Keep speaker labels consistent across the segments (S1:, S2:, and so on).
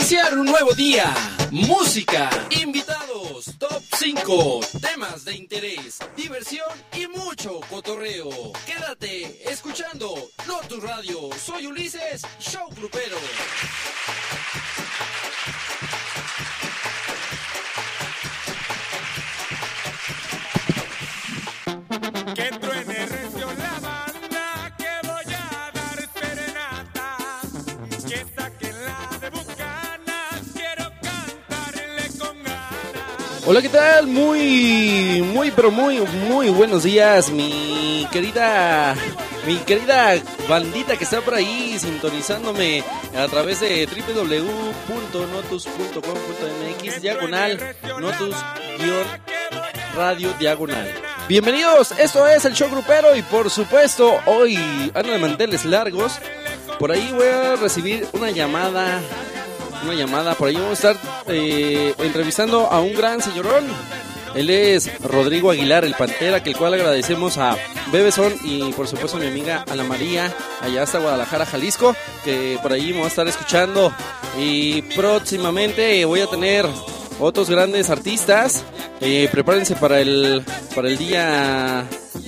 S1: Iniciar un nuevo día, música, invitados, top 5, temas de interés, diversión y mucho cotorreo. Quédate escuchando Lotus Radio. Soy Ulises, show grupero.
S2: Que truene recio la banda, que voy a dar serenata, que saquen la de Bucanas, quiero cantarle con ganas.
S3: Hola, ¿qué tal? Muy buenos días, mi querida bandita que está por ahí sintonizándome a través de www.notus.com.mx /Notus-radio diagonal. Bienvenidos, esto es el show grupero y por supuesto hoy ando de manteles largos. Por ahí voy a recibir una llamada, por ahí vamos a estar entrevistando a un gran señorón. Él es Rodrigo Aguilar, el Pantera, que el cual agradecemos a Bebezón y por supuesto a mi amiga Ana María, allá hasta Guadalajara, Jalisco, que por ahí me va a estar escuchando. Y próximamente voy a tener otros grandes artistas. Prepárense para el día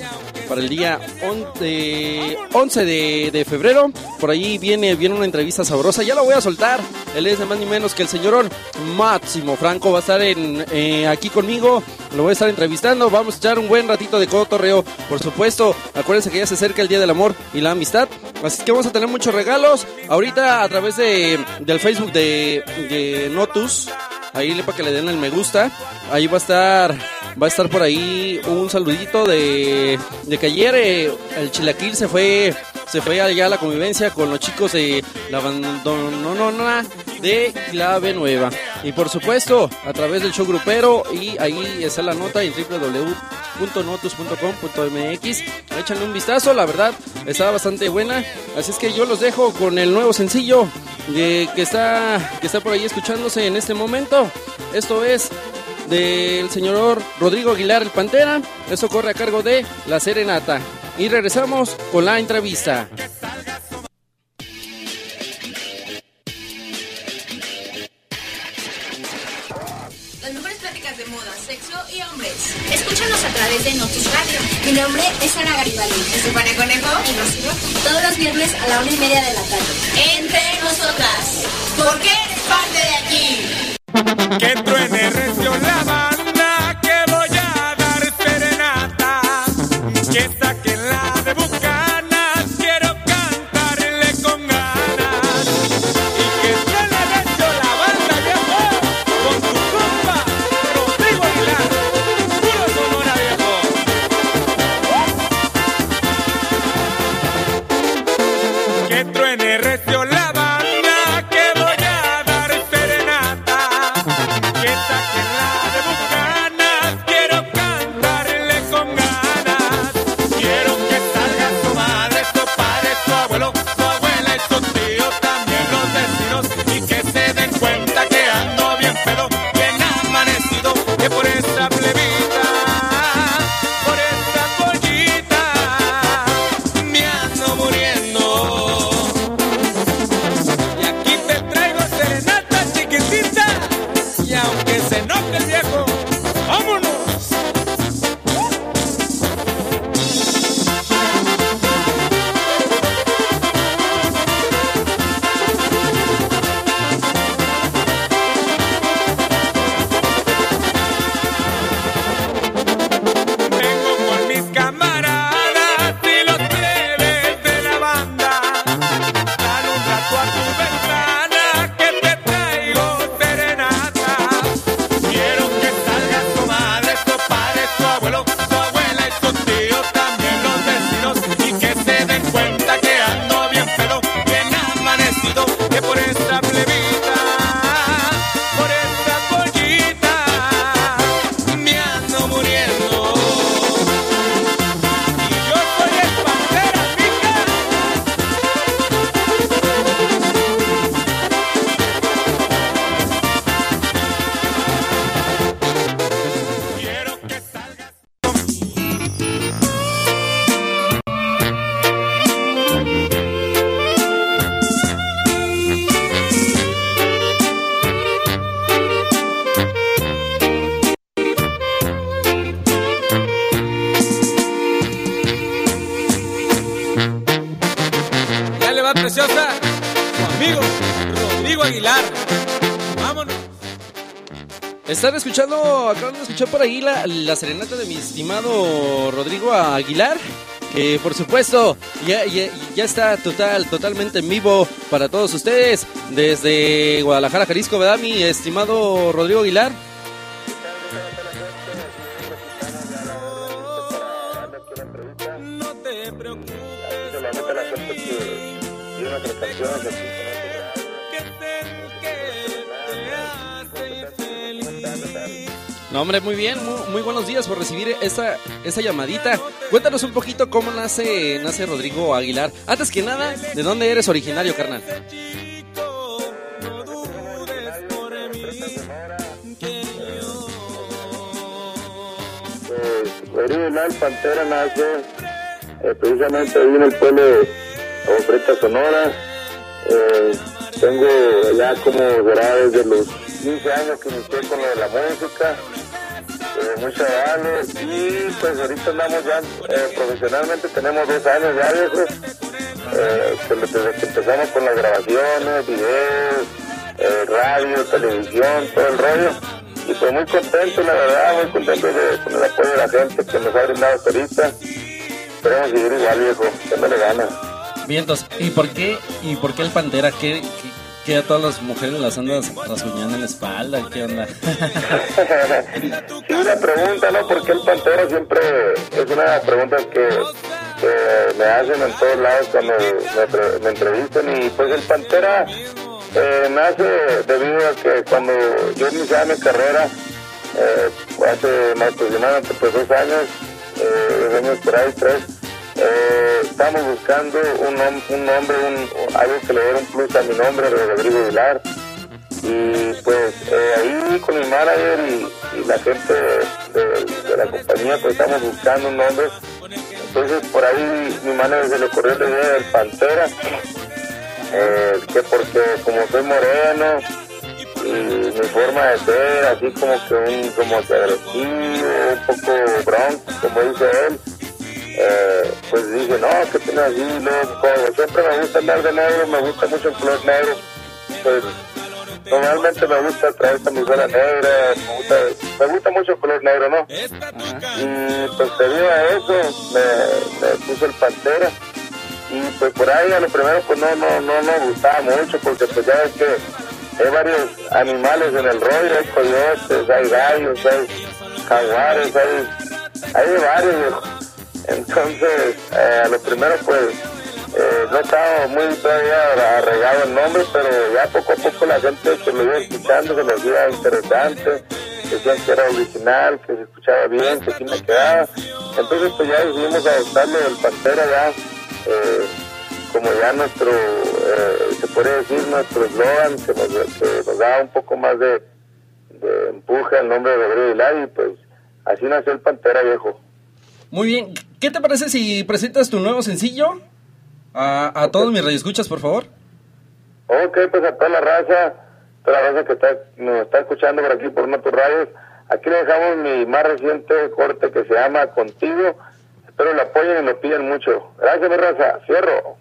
S3: 11 de febrero. Por ahí viene una entrevista sabrosa. Ya la voy a soltar. Él es de más ni menos que el señorón Máximo Franco. Va a estar aquí conmigo. Lo voy a estar entrevistando. Vamos a echar un buen ratito de cotorreo. Por supuesto, acuérdense que ya se acerca el Día del Amor y la Amistad. Así que vamos a tener muchos regalos. Ahorita a través del Facebook de Notus. Ahí para que le den el me gusta. Ahí va a estar por ahí un saludito de que ayer el Chilaquil se fue allá a la convivencia con los chicos de la abandonona de Clave Nueva. Y por supuesto, a través del show grupero, y ahí está la nota en www.notus.com.mx. Échenle un vistazo, la verdad está bastante buena. Así es que yo los dejo con el nuevo sencillo que está por ahí escuchándose en este momento. Esto es del señor Rodrigo Aguilar, el Pantera. Eso corre a cargo de La Serenata. Y regresamos con la entrevista.
S4: Las mejores pláticas de moda, sexo y hombres. Escúchanos a través de Notus Radio. Mi nombre es Ana Garibaldi. Estefania Conejo y Rocío. Todos los viernes a la 1:30 de la tarde. Entre nosotras. Porque eres parte de aquí.
S2: Que truene recio la banda, que voy a dar serenata, que saquen la de Bucanas, quiero cantarle con ganas. Y que truene recio la banda, viejo, con tu compa Rodrigo Aguilar, puro Sonora, viejo. Que truene recio la banda, que voy a dar serenata, que preciosa, su amigo Rodrigo Aguilar. Vámonos.
S3: Acaban de escuchar por ahí la serenata de mi estimado Rodrigo Aguilar. Que por supuesto ya está totalmente en vivo para todos ustedes desde Guadalajara, Jalisco, ¿verdad, mi estimado Rodrigo Aguilar?
S2: No te preocupes.
S3: No, hombre, muy bien, muy buenos días por recibir esa llamadita. Cuéntanos un poquito cómo nace Rodrigo Aguilar. Antes que nada, ¿de dónde eres originario, carnal?
S5: Rodrigo Aguilar Pantera nace precisamente ahí en el pueblo de Agua Prieta, Sonora. Tengo ya como será desde los 15 años que inicié con lo de la música, muy chavales, y pues ahorita andamos ya profesionalmente, tenemos 2 años ya, viejo, desde que empezamos con las grabaciones, videos, radio, televisión, todo el rollo, y pues muy contento, la verdad, muy contento con el apoyo de la gente que nos ha brindado hasta ahorita. Esperemos seguir igual, viejo, dándole ganas.
S3: Vientos, ¿y por qué el Pantera? ¿Qué a todas las mujeres las andas rasguñando en la espalda? ¿Qué onda?
S5: Sí, una pregunta, ¿no? ¿Por qué el Pantera? Siempre es una pregunta que me hacen en todos lados cuando me entrevistan. Y pues el Pantera nace debido a que cuando yo iniciaba mi carrera, hace más aproximadamente pues 2 años, 2 años por ahí, 3, estamos buscando un nombre, algo que le diera un plus a mi nombre, Rodrigo Aguilar. Y pues ahí con mi manager y la gente de la compañía, pues estamos buscando un nombre. Entonces por ahí mi manager se le ocurrió la idea del Pantera, que porque como soy moreno y mi forma de ser así como que agresivo, un poco bronco, como dice él, pues dije, no, que tiene así, como siempre me gusta andar de negro, me gusta mucho el color negro, pues normalmente me gusta traer camiseta negra, me gusta mucho el color negro, ¿no? Y pues debido a eso me puse el Pantera. Y pues por ahí a lo primero pues no me gustaba mucho, porque pues ya ves que hay varios animales en el rollo, hay coyotes, hay gallos, hay jaguares, hay de varios, viejo. Entonces, a lo primero pues no estaba muy todavía arraigado el nombre, pero ya poco a poco la gente que lo iba escuchando se les iba interesante, decían que era original, que se escuchaba bien, que sí me quedaba. Entonces pues ya decidimos adoptarlo del Pantera ya, como ya nuestro, se puede decir, nuestro eslogan, que nos da un poco más de empuje al nombre de Rodrigo Aguilar, y pues así nació el Pantera, viejo.
S3: Muy bien, ¿qué te parece si presentas tu nuevo sencillo a todos mis radioescuchas, por favor?
S5: Ok, pues a toda la raza que nos está escuchando por aquí por Notus Radios, aquí le dejamos mi más reciente corte que se llama Contigo. Espero lo apoyen y lo piden mucho. Gracias, mi raza. Cierro.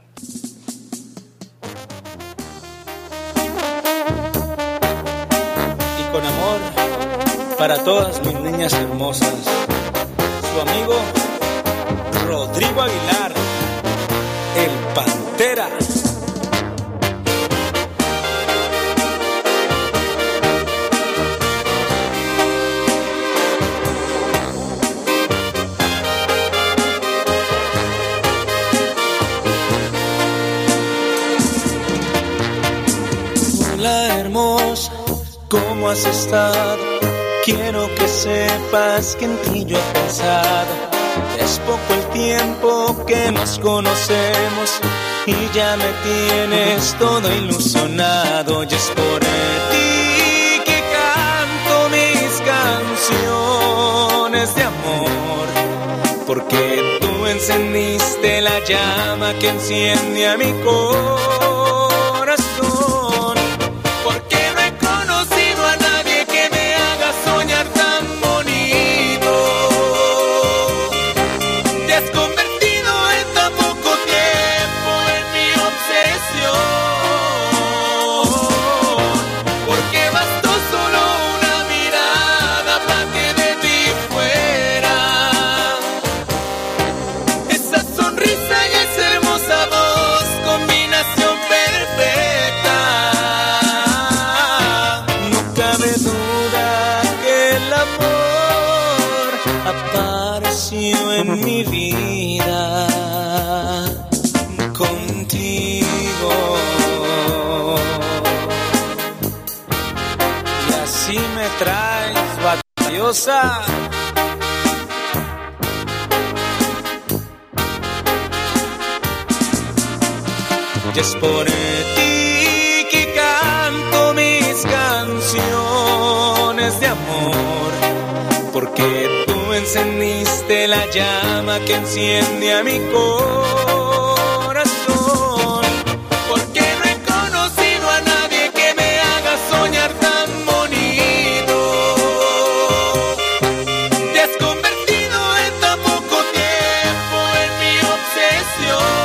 S6: Y con amor para todas mis niñas hermosas, su amigo Rodrigo Aguilar, el Pantera. Hola hermosa, ¿cómo has estado? Quiero que sepas que en ti yo he pensado. Es poco el tiempo que nos conocemos y ya me tienes todo ilusionado. Y es por ti que canto mis canciones de amor, porque tú encendiste la llama que enciende a mi corazón. Porque no he conocido a nadie que me haga soñar tan bonito. Te has convertido en tan poco tiempo en mi obsesión. espacio en mi vida contigo. Y así me traes batallosa. Y es por ti que canto mis canciones de amor, porque tú encendiste la llama que enciende a mi corazón, porque no he conocido a nadie que me haga soñar tan bonito. Te has convertido en tan poco tiempo en mi obsesión.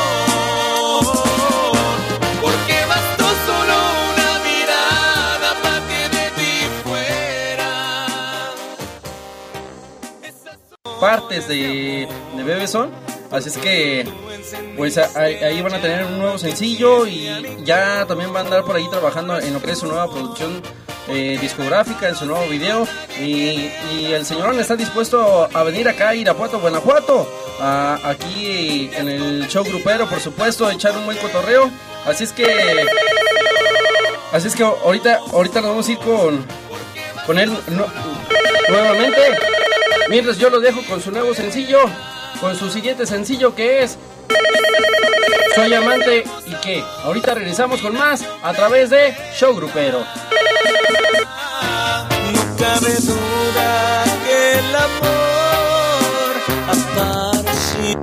S3: Partes de Bebezón, así es que pues ahí van a tener un nuevo sencillo y ya también van a andar por ahí trabajando en lo que es su nueva producción discográfica, en su nuevo video, y el señorón está dispuesto a venir acá a Irapuato, Guanajuato, aquí en el show grupero, por supuesto, a echar un buen cotorreo. Así es que ahorita nos vamos a ir con él nuevamente. Mientras yo lo dejo con su nuevo sencillo, con su siguiente sencillo que es Soy Amante y que ahorita regresamos con más a través de Show Grupero.
S6: No cabe duda que el amor apareció.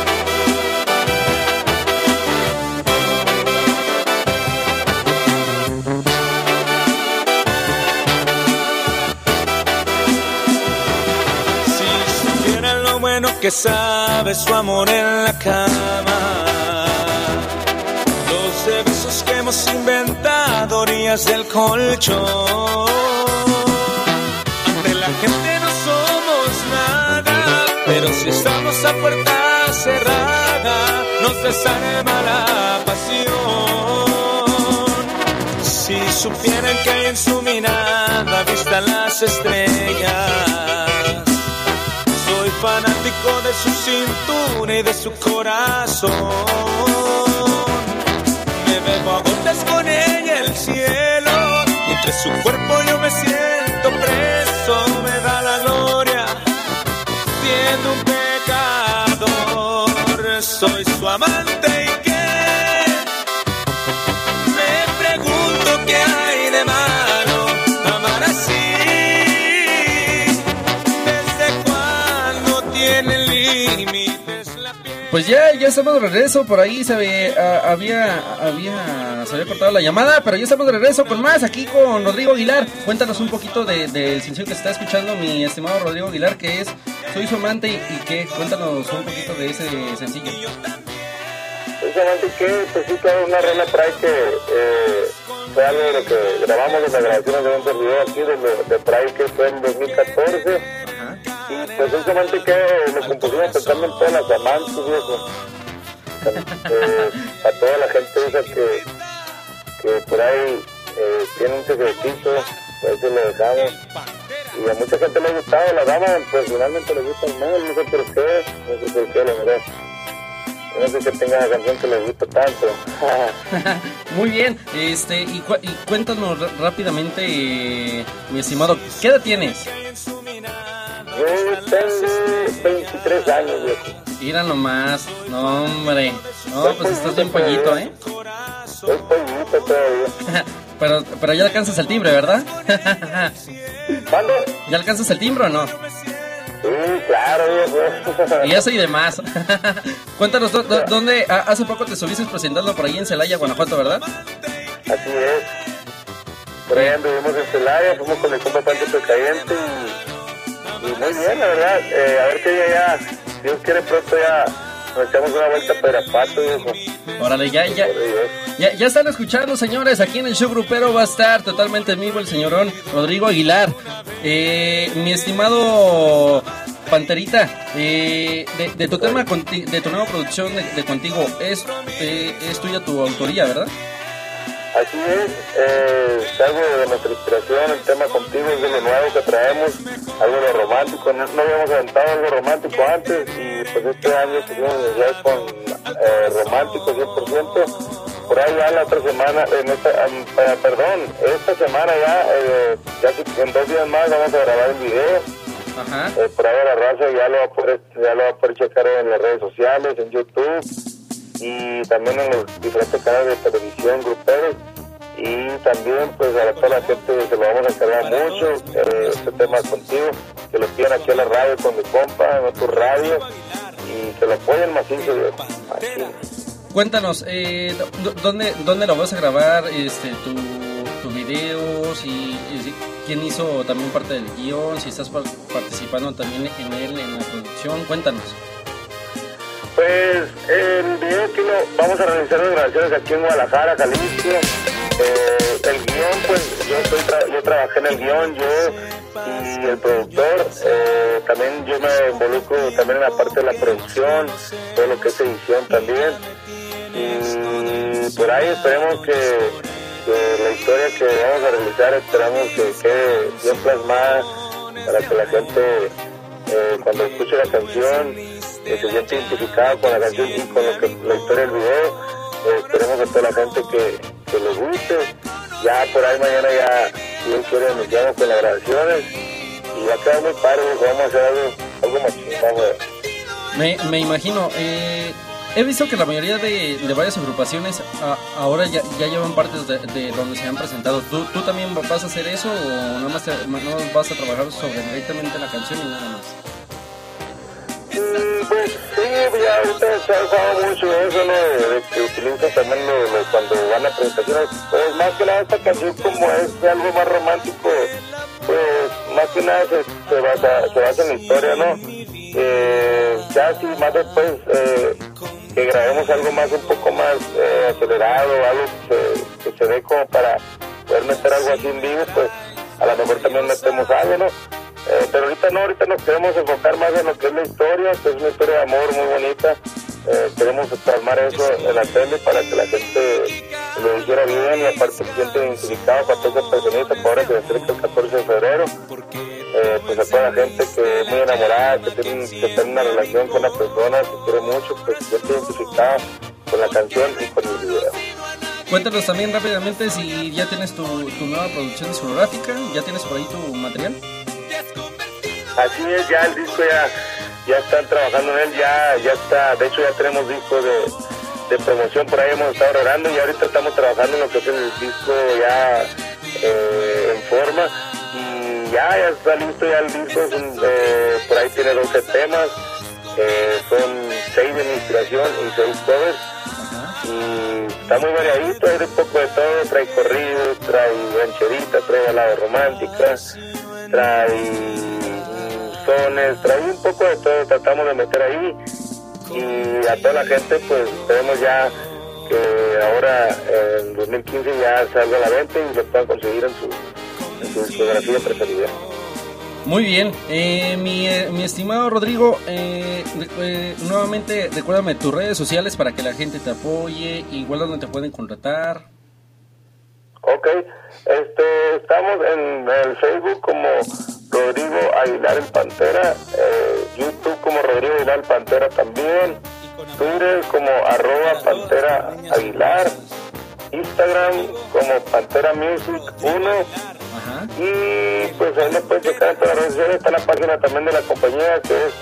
S6: Que sabe su amor en la cama, los besos que hemos inventado orillas del colchón. Ante la gente no somos nada, pero si estamos a puerta cerrada nos desarma la pasión. Si supieran que hay en su mirada vistan las estrellas. Soy fanático de su cintura y de su corazón. Me bebo a gotas con ella el cielo, y entre su cuerpo yo me siento preso. Me da la gloria siendo un pecador. Soy su amante y que me pregunto qué hay de malo amar así.
S3: Pues ya estamos de regreso. Por ahí se había cortado la llamada, pero ya estamos de regreso con más aquí con Rodrigo Aguilar. Cuéntanos un poquito del sencillo que se está escuchando, mi estimado Rodrigo Aguilar, que es Soy su amante y qué. Cuéntanos un poquito de ese sencillo.
S5: Soy su amante y qué, pues sí, toda una rola por ahí que fue algo de lo que grabamos en la grabación de un servidor aquí de por ahí que fue en 2014. Y pues justamente que lo compusimos pensando en todas las amantes, viejo. A toda la gente esa que por ahí tiene un secretito, por eso lo dejamos. Y a mucha gente le ha gustado, la dama personalmente le gusta más, no sé por qué, la verdad. No sé que tenga una canción que le gusta tanto.
S3: Muy bien, y cuéntanos rápidamente, mi estimado, ¿qué edad tienes?
S5: Yo tengo 23 años, viejo.
S3: Mira nomás, no hombre. No, pues estás bien pollito, ¿eh?
S5: Soy pollito todavía.
S3: pero ya alcanzas el timbre, ¿verdad?
S5: ¿Cuándo?
S3: ¿Ya alcanzas el timbre o no?
S5: Sí, claro, viejo.
S3: Y eso y demás. Cuéntanos, ¿dónde? Hace poco te estuviste presentando por ahí en Celaya, Guanajuato, ¿verdad?
S5: Así es. Por ahí anduvimos en Celaya, fuimos con el compa Pancho Pecayente y muy bien, la verdad. A ver que ya, Dios quiere pronto ya nos echamos una vuelta para Irapuato, viejo.
S3: Órale, ya están escuchando, señores. Aquí en el show grupero va a estar totalmente en vivo el señorón Rodrigo Aguilar. Mi estimado Panterita, de tu tema, de tu nueva producción de Contigo, es tuya tu autoría, ¿verdad?
S5: Así es algo de nuestra inspiración, el tema contigo es de lo nuevo que traemos, algo de romántico, no habíamos aventado algo romántico antes y pues este año quisimos ya con romántico 100%. Por ahí ya la otra semana, esta semana ya en 2 días más vamos a grabar el video.
S3: Ajá.
S5: Por ahí la raza ya lo va a poder checar en las redes sociales, en YouTube y también en los diferentes canales de televisión gruperos. Y también pues a toda la gente se lo vamos a encargar mucho, este tema contigo, que lo pidan aquí a la radio con mi compa, en tu radio, y que lo apoyen macizo.
S3: Cuéntanos, ¿dónde lo vas a grabar, tu video, si quién hizo también parte del guión, si estás participando también en la producción? Cuéntanos.
S5: Pues el video que vamos a realizar las grabaciones aquí en Guadalajara, Jalisco. El guión, pues yo trabajé en el guión, yo y el productor, también yo me involucro también en la parte de la producción, todo lo que es edición también. Y por ahí esperemos que la historia que vamos a realizar, esperamos que quede bien plasmada para que la gente cuando escuche la canción se siente identificada con la canción y con lo que la historia del video. Esperemos a toda la gente que les guste. Ya por ahí mañana ya si Dios quiere iniciamos con las grabaciones y va a quedar muy padre, vamos a hacer algo más chingón.
S3: Me imagino. He visto que la mayoría de varias agrupaciones ahora ya llevan partes de donde se han presentado. ¿Tú también vas a hacer eso o nada más no vas a trabajar sobre directamente la canción y nada más?
S5: Pues sí, ya ahorita se ha usado mucho eso, ¿no? De que utilizan también cuando van a presentaciones. Pues más que nada esta canción, como es algo más romántico, pues más que nada se basa en la historia, ¿no? Ya si más después que grabemos algo más, un poco más acelerado, algo que se dé como para poder meter algo así en vivo, pues a lo mejor también metemos algo, ¿no? Pero ahorita nos queremos enfocar más en lo que es la historia, que es una historia de amor muy bonita. Queremos plasmar eso en la tele para que la gente lo dijera bien y aparte se siente identificado para todas las personitas, para ahora que se acerca el 14 de febrero. Pues a toda la gente que es muy enamorada, que tiene una relación con la persona, que quiere mucho, pues se siente identificada con la canción y con el video.
S3: Cuéntanos también rápidamente si ya tienes tu nueva producción discográfica, ya tienes por ahí tu material.
S5: Así es, ya el disco ya están trabajando en él, ya está, de hecho ya tenemos disco de promoción, por ahí hemos estado grabando y ahorita estamos trabajando en lo que es el disco ya en forma y ya está listo ya el disco, por ahí tiene 12 temas, son 6 de mi inspiración y 6 covers. Y está muy variadito, hay un poco de todo, trae corridos, trae rancherita, trae baladas románticas, trae sones, trae un poco de todo, tratamos de meter ahí y a toda la gente pues esperemos ya que ahora en 2015 ya salga a la venta y lo puedan conseguir en su discografía preferida.
S3: Muy bien, mi estimado Rodrigo, nuevamente recuérdame tus redes sociales para que la gente te apoye, igual donde te pueden contratar.
S5: Ok, estamos en el Facebook como Rodrigo Aguilar el Pantera, YouTube como Rodrigo Aguilar el Pantera también, Twitter como @Pantera Aguilar, Instagram como Pantera Music 1.
S3: Ajá.
S5: Y pues ahí lo pueden checar en todas las redes sociales, está la página también de la compañía que es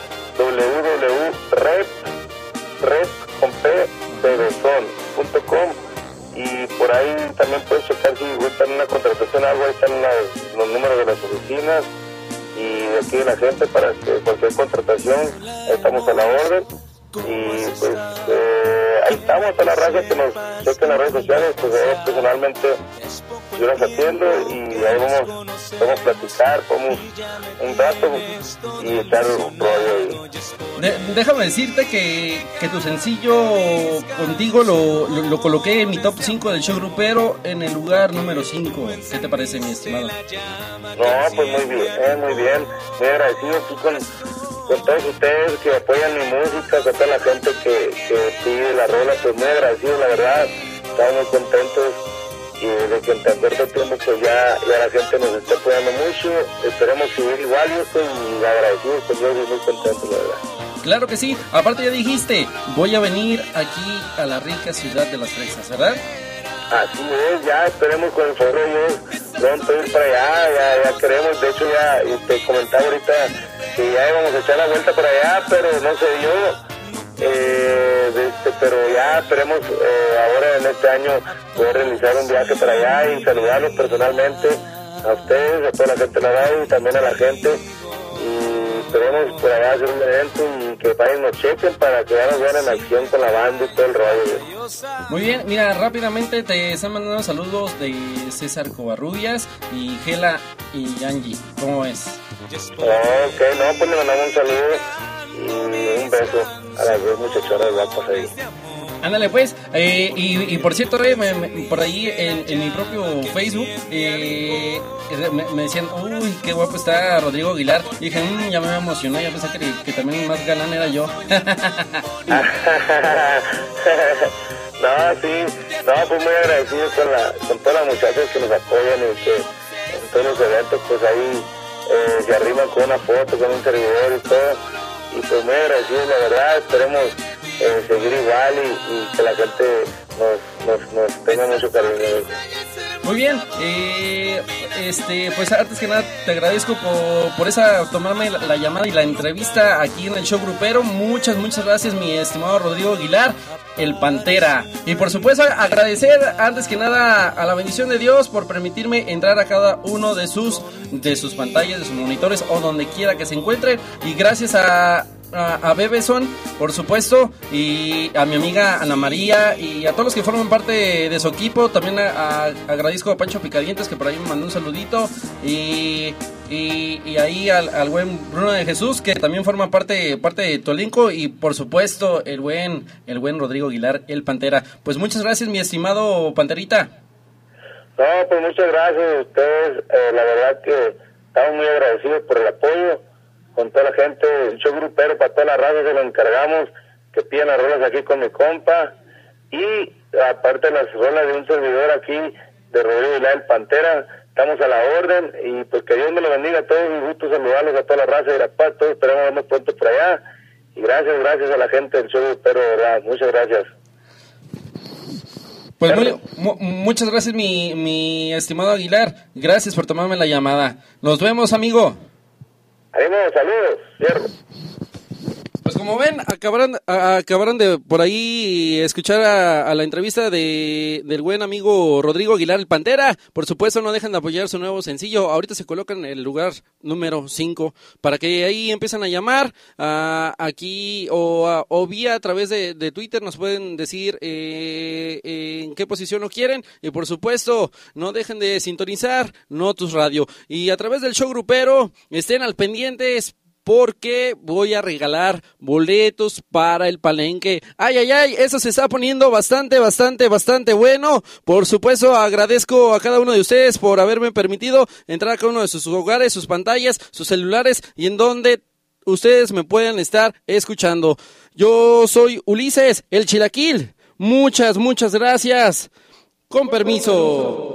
S5: www.rep.com y por ahí también puedes checar si gustan una contratación, algo, ahí están los números de las oficinas y de aquí de la gente para que cualquier contratación estamos a la orden y pues ahí estamos a la raza que nos chequen en las redes sociales, pues personalmente yo las atiendo y ahí podemos platicar, podemos un rato y echar un rollo ahí.
S3: Déjame decirte que tu sencillo contigo lo coloqué en mi top 5 del show grupero en el lugar número 5. ¿Qué te parece, mi estimado?
S5: No, pues muy bien, muy agradecido aquí con todos ustedes que apoyan mi música, con toda la gente que pide la rola, pues muy agradecido, la verdad, estamos muy contentos y de que en tan corto tiempo pues ya la gente nos está apoyando mucho. Esperemos seguir igual. Yo estoy agradecido con Dios y muy contento, la verdad.
S3: Claro que sí, aparte ya dijiste, voy a venir aquí a la rica ciudad de Las Fresas, ¿verdad?
S5: Así es, ya esperemos con el favor de Dios pronto ir para allá, ya queremos, de hecho ya te comentaba ahorita que ya íbamos a echar la vuelta para allá, pero no se dio, pero ya esperemos ahora en este año poder realizar un viaje para allá y saludarlos personalmente a ustedes, a toda la gente de la radio y también a la gente, y esperemos por allá hacer un evento y que vayan nos chequen para que ya nos vean en acción con la banda y todo el rollo.
S3: Muy bien, mira, rápidamente te están mandando saludos de César Covarrubias y Gela y Angie, ¿cómo es?
S5: Ok, no, pues le mandamos un saludo y un beso a las dos muchachonas guapas ahí.
S3: Ándale pues, y por cierto, Rey, por ahí en mi propio Facebook me decían, uy, qué guapo está Rodrigo Aguilar. Y dije, ya me emocionó, ya pensé que también el más galán era yo.
S5: No, sí, no, pues muy agradecido con todas las muchachas que nos apoyan y que en todos los eventos pues ahí se arriman con una foto, con un servidor y todo. Y pues muy agradecido, la verdad, esperemos seguir igual y que la gente nos tenga mucho cariño.
S3: Muy bien, pues antes que nada te agradezco por tomarme la llamada y la entrevista aquí en el show grupero. Muchas gracias, mi estimado Rodrigo Aguilar, el Pantera. Y por supuesto agradecer antes que nada a la bendición de Dios por permitirme entrar a cada uno de sus pantallas, de sus monitores o donde quiera que se encuentren. Y gracias a Bebeson, por supuesto, y a mi amiga Ana María y a todos los que forman parte de su equipo. También agradezco a Pancho Picadientes, que por ahí me mandó un saludito, y ahí al buen Bruno de Jesús, que también forma parte de tu elenco, y por supuesto el buen Rodrigo Aguilar, el Pantera. Pues muchas gracias, mi estimado Panterita.
S5: No, pues muchas gracias a ustedes, la verdad que estamos muy agradecidos por el apoyo con toda la gente, el show grupero para toda la raza, se lo encargamos, que pidan las rolas aquí con mi compa, y aparte de las rolas de un servidor aquí, de Rodrigo Aguilar, el Pantera, estamos a la orden, y pues que Dios me lo bendiga a todos, un gusto saludarlos a toda la raza de Irapaz, todos esperamos vernos pronto por allá, y gracias a la gente del show grupero, de verdad, muchas gracias.
S3: Pues muchas gracias, mi estimado Aguilar, gracias por tomarme la llamada. Nos vemos, amigo.
S5: Saludos, cierro.
S3: Pues como ven, acabaron de por ahí escuchar a la entrevista del buen amigo Rodrigo Aguilar, el Pantera. Por supuesto, no dejan de apoyar su nuevo sencillo. Ahorita se colocan en el lugar número 5 para que ahí empiezan a llamar aquí o vía a través de Twitter. Nos pueden decir en qué posición lo quieren. Y por supuesto, no dejen de sintonizar Notus Radio. Y a través del show grupero, estén al pendientes, porque voy a regalar boletos para el palenque. Ay, eso se está poniendo bastante bueno. Por supuesto, agradezco a cada uno de ustedes por haberme permitido entrar a cada uno de sus hogares, sus pantallas, sus celulares y en donde ustedes me puedan estar escuchando. Yo soy Ulises, el Chilaquil. Muchas gracias. Con permiso.